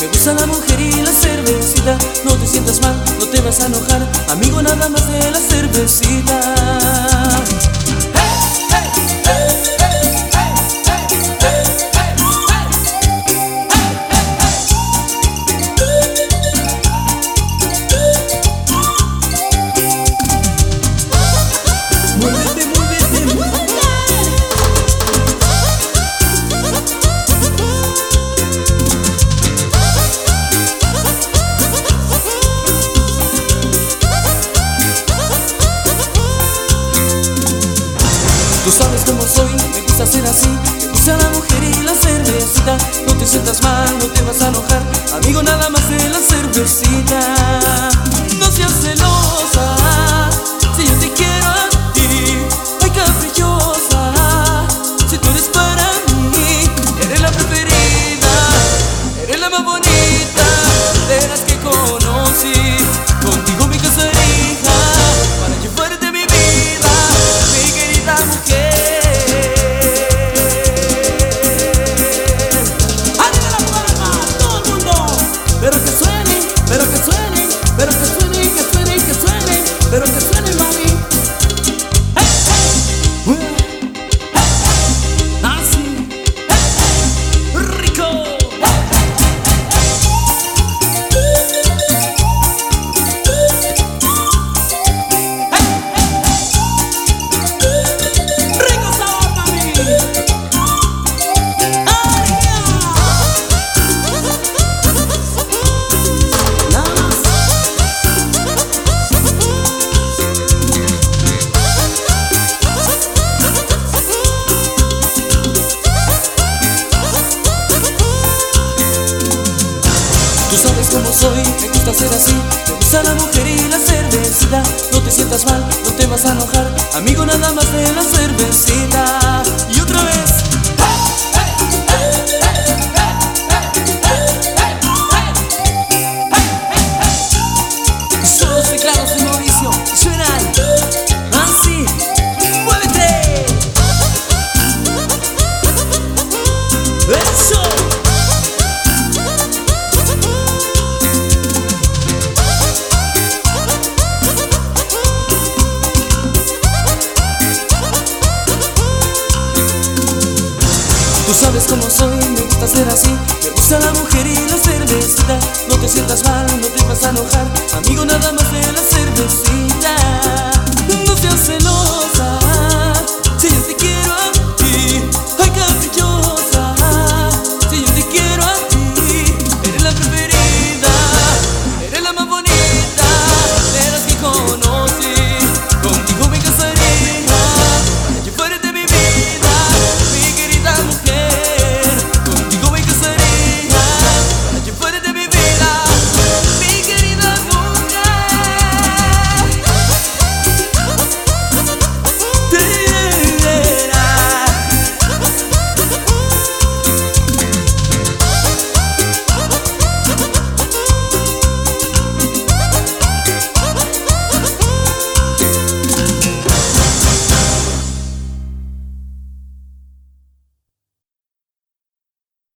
me gusta la mujer y la cervecita. No te sientas mal, no te vas a enojar, amigo, nada más de la cervecita. Tú sabes cómo soy, me gusta ser así, me gusta la mujer y la cervecita. No te sientas mal, no te vas a enojar, amigo, nada más de la cervecita. No seas celosa, si yo te quiero a ti. Ay, caprichosa, si tú eres para mí. Eres la preferida, eres la más bonita de las que conocí. Contigo me casaría para llevarte mi vida, mi querida mujer. ¡Arriba la palma, todo el mundo! Pero que suene, pero que suene, pero que suene, que suene, que suene, pero que suene, mami. ¡Hey, hey! ¡Hey, hey! ¡Así! ¡Hey, hey! ¡Rico! Tú sabes cómo soy, me gusta ser así, me gusta la mujer y la cervecita. No te sientas mal, no te vas a enojar, amigo, nada más de la cervecita. Y otra vez. Son los teclados de Mauricio, suenan así. ¡Muévete! ¡Eso! Tú sabes cómo soy, me gusta ser así, me gusta la mujer y la cervecita. No te sientas mal, no te vas a enojar, amigo, nada más